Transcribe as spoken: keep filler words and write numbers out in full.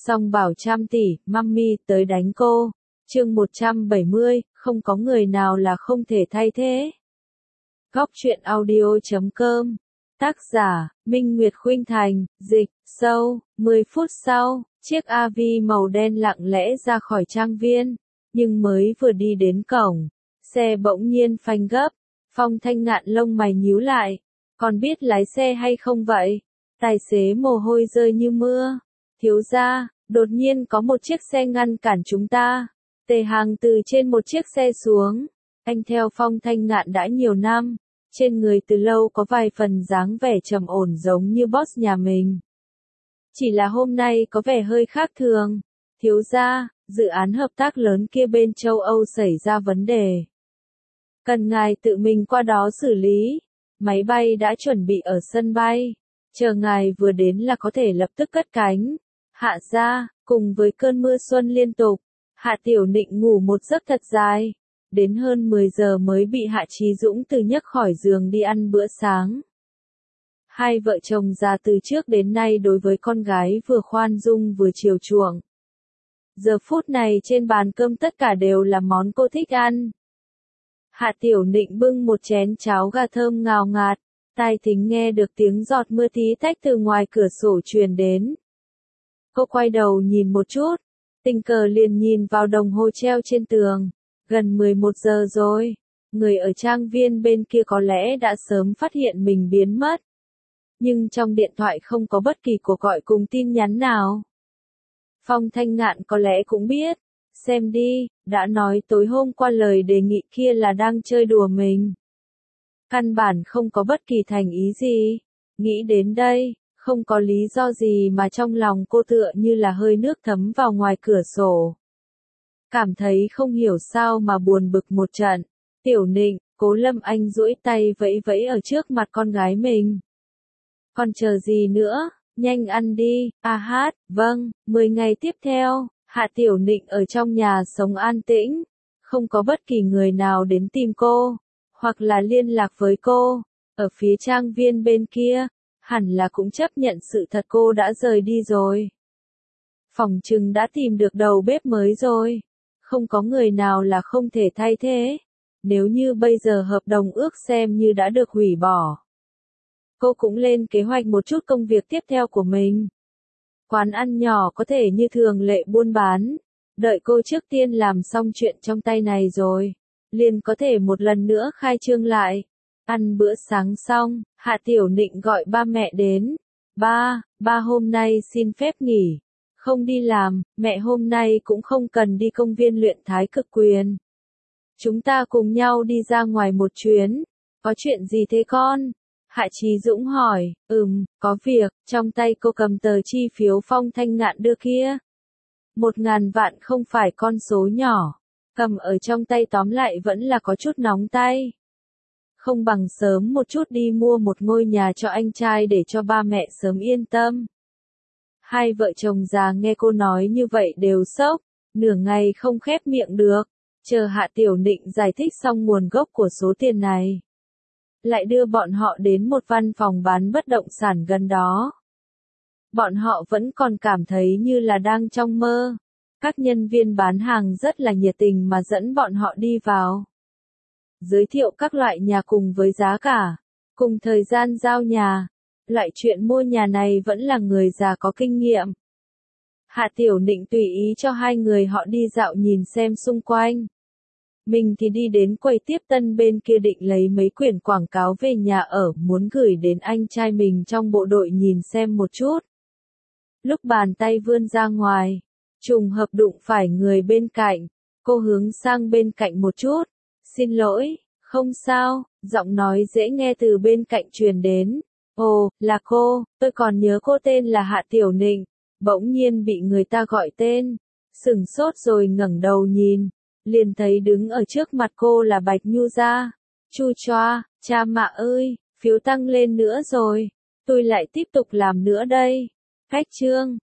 Song bảo trăm tỷ, mummy tới đánh cô. Chương một trăm bảy mươi, không có người nào là không thể thay thế. Góc truyện audio chấm com. Tác giả, Minh Nguyệt Khuynh Thành, dịch, sâu. mười phút sau, chiếc a vê màu đen lặng lẽ ra khỏi trang viên. Nhưng mới vừa đi đến cổng, xe bỗng nhiên phanh gấp. Phong Thanh Ngạn lông mày nhíu lại. Còn biết lái xe hay không vậy? Tài xế mồ hôi rơi như mưa. Thiếu gia, đột nhiên có một chiếc xe ngăn cản chúng ta. Tề Hàng từ trên một chiếc xe xuống. Anh theo Phong Thanh Ngạn đã nhiều năm. Trên người từ lâu có vài phần dáng vẻ trầm ổn giống như boss nhà mình. Chỉ là hôm nay có vẻ hơi khác thường. Thiếu gia, dự án hợp tác lớn kia bên châu Âu xảy ra vấn đề. Cần ngài tự mình qua đó xử lý. Máy bay đã chuẩn bị ở sân bay. Chờ ngài vừa đến là có thể lập tức cất cánh. Hạ gia, cùng với cơn mưa xuân liên tục, Hạ Tiểu Nịnh ngủ một giấc thật dài. Đến hơn mười giờ mới bị Hạ Chí Dũng từ nhấc khỏi giường đi ăn bữa sáng. Hai vợ chồng già từ trước đến nay đối với con gái vừa khoan dung vừa chiều chuộng. Giờ phút này trên bàn cơm tất cả đều là món cô thích ăn. Hạ Tiểu Nịnh bưng một chén cháo gà thơm ngào ngạt, tai thính nghe được tiếng giọt mưa tí tách từ ngoài cửa sổ truyền đến. Cô quay đầu nhìn một chút, tình cờ liền nhìn vào đồng hồ treo trên tường. Gần mười một giờ rồi, người ở trang viên bên kia có lẽ đã sớm phát hiện mình biến mất. Nhưng trong điện thoại không có bất kỳ cuộc gọi cùng tin nhắn nào. Phong Thanh Ngạn có lẽ cũng biết, xem đi, đã nói tối hôm qua lời đề nghị kia là đang chơi đùa mình. Căn bản không có bất kỳ thành ý gì. Nghĩ đến đây, không có lý do gì mà trong lòng cô tựa như là hơi nước thấm vào ngoài cửa sổ. Cảm thấy không hiểu sao mà buồn bực một trận. Tiểu Nịnh, Cố Lâm Anh duỗi tay vẫy vẫy ở trước mặt con gái mình. Còn chờ gì nữa, nhanh ăn đi. À hát, vâng. Mười ngày tiếp theo, Hạ Tiểu Nịnh ở trong nhà sống an tĩnh. Không có bất kỳ người nào đến tìm cô, hoặc là liên lạc với cô. Ở phía trang viên bên kia, hẳn là cũng chấp nhận sự thật cô đã rời đi rồi. Phỏng chừng đã tìm được đầu bếp mới rồi. Không có người nào là không thể thay thế. Nếu như bây giờ hợp đồng ước xem như đã được hủy bỏ. Cô cũng lên kế hoạch một chút công việc tiếp theo của mình. Quán ăn nhỏ có thể như thường lệ buôn bán. Đợi cô trước tiên làm xong chuyện trong tay này rồi, liền có thể một lần nữa khai trương lại. Ăn bữa sáng xong, Hạ Tiểu Nịnh gọi ba mẹ đến. Ba, ba hôm nay xin phép nghỉ. Không đi làm, mẹ hôm nay cũng không cần đi công viên luyện thái cực quyền. Chúng ta cùng nhau đi ra ngoài một chuyến. Có chuyện gì thế con? Hạ Chí Dũng hỏi. Ừm, có việc. Trong tay cô cầm tờ chi phiếu Phong Thanh Ngạn đưa kia. Một ngàn vạn không phải con số nhỏ. Cầm ở trong tay tóm lại vẫn là có chút nóng tay. Không bằng sớm một chút đi mua một ngôi nhà cho anh trai để cho ba mẹ sớm yên tâm. Hai vợ chồng già nghe cô nói như vậy đều sốc, nửa ngày không khép miệng được, chờ Hạ Tiểu Nịnh giải thích xong nguồn gốc của số tiền này. Lại đưa bọn họ đến một văn phòng bán bất động sản gần đó. Bọn họ vẫn còn cảm thấy như là đang trong mơ. Các nhân viên bán hàng rất là nhiệt tình mà dẫn bọn họ đi vào. Giới thiệu các loại nhà cùng với giá cả, cùng thời gian giao nhà. Loại chuyện mua nhà này vẫn là người già có kinh nghiệm. Hạ Tiểu Nịnh tùy ý cho hai người họ đi dạo nhìn xem xung quanh. Mình thì đi đến quầy tiếp tân bên kia định lấy mấy quyển quảng cáo về nhà ở muốn gửi đến anh trai mình trong bộ đội nhìn xem một chút. Lúc bàn tay vươn ra ngoài, trùng hợp đụng phải người bên cạnh, cô hướng sang bên cạnh một chút. Xin lỗi, không sao, giọng nói dễ nghe từ bên cạnh truyền đến. Ồ, là cô, tôi còn nhớ cô tên là Hạ Tiểu Nịnh, bỗng nhiên bị người ta gọi tên, sửng sốt rồi ngẩng đầu nhìn, liền thấy đứng ở trước mặt cô là Bạch Nhu Gia. Chu choa, cha mạ ơi, phiếu tăng lên nữa rồi, tôi lại tiếp tục làm nữa đây. Khách trương,